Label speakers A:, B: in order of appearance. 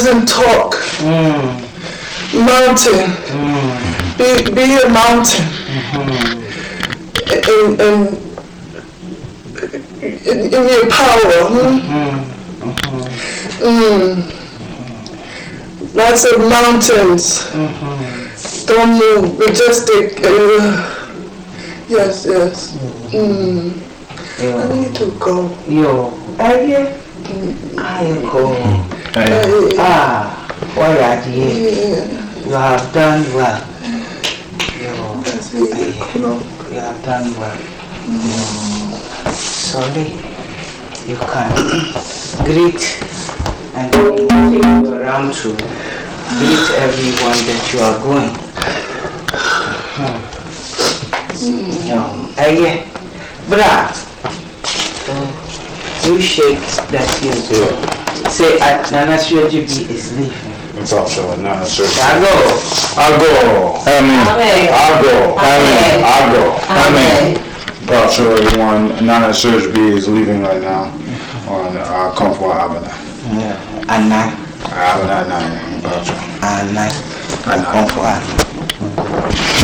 A: doesn't talk. Mountain. Be a mountain. In your power. Lots of mountains. Don't move. Majestic. Yes. I need to go.
B: Yo. I go. Why are you? You have done well. You have done well. Sorry, you can greet and take you around to greet everyone that you are going. Brah, you shake that you say Nana Shwejibi is leaving.
C: It's also Nana Shwejibi.
B: I'll go.
C: Amen. I'll show everyone Nana Shwejibi is leaving right now on Comfort Avenue.
B: Anna.
C: Avenue 9.
B: Anna. Comfort Avenue.